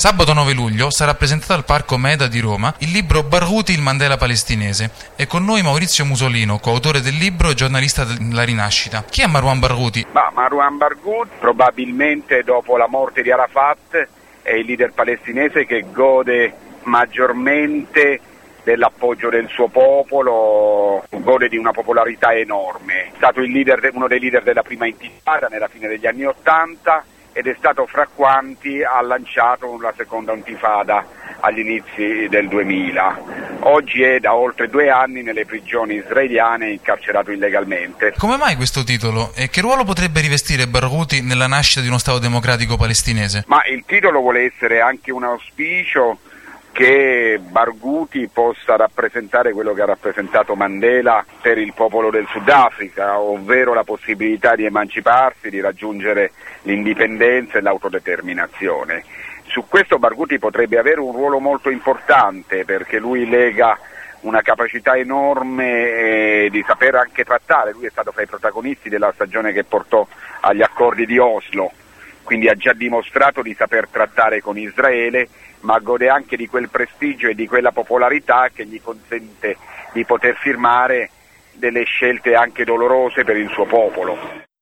Sabato 9 luglio sarà presentato al Parco Meda di Roma il libro Barghouti, il Mandela palestinese. È con noi Maurizio Musolino, coautore del libro e giornalista della Rinascita. Chi è Marwan Barghouti? Marwan Barghouti, probabilmente dopo la morte di Arafat, è il leader palestinese che gode maggiormente dell'appoggio del suo popolo, gode di una popolarità enorme. È stato uno dei leader della prima intifada nella fine degli anni '80 ed è stato fra quanti ha lanciato la seconda intifada agli inizi del 2000. Oggi è da oltre 2 anni nelle prigioni israeliane, incarcerato illegalmente. Come mai questo titolo? E che ruolo potrebbe rivestire Barghouti nella nascita di uno Stato democratico palestinese? Ma il titolo vuole essere anche un auspicio che Barghouti possa rappresentare quello che ha rappresentato Mandela per il popolo del Sudafrica, ovvero la possibilità di emanciparsi, di raggiungere l'indipendenza e l'autodeterminazione. Su questo Barghouti potrebbe avere un ruolo molto importante, perché lui lega una capacità enorme di saper anche trattare. Lui è stato fra i protagonisti della stagione che portò agli accordi di Oslo, quindi ha già dimostrato di saper trattare con Israele, ma gode anche di quel prestigio e di quella popolarità che gli consente di poter firmare delle scelte anche dolorose per il suo popolo.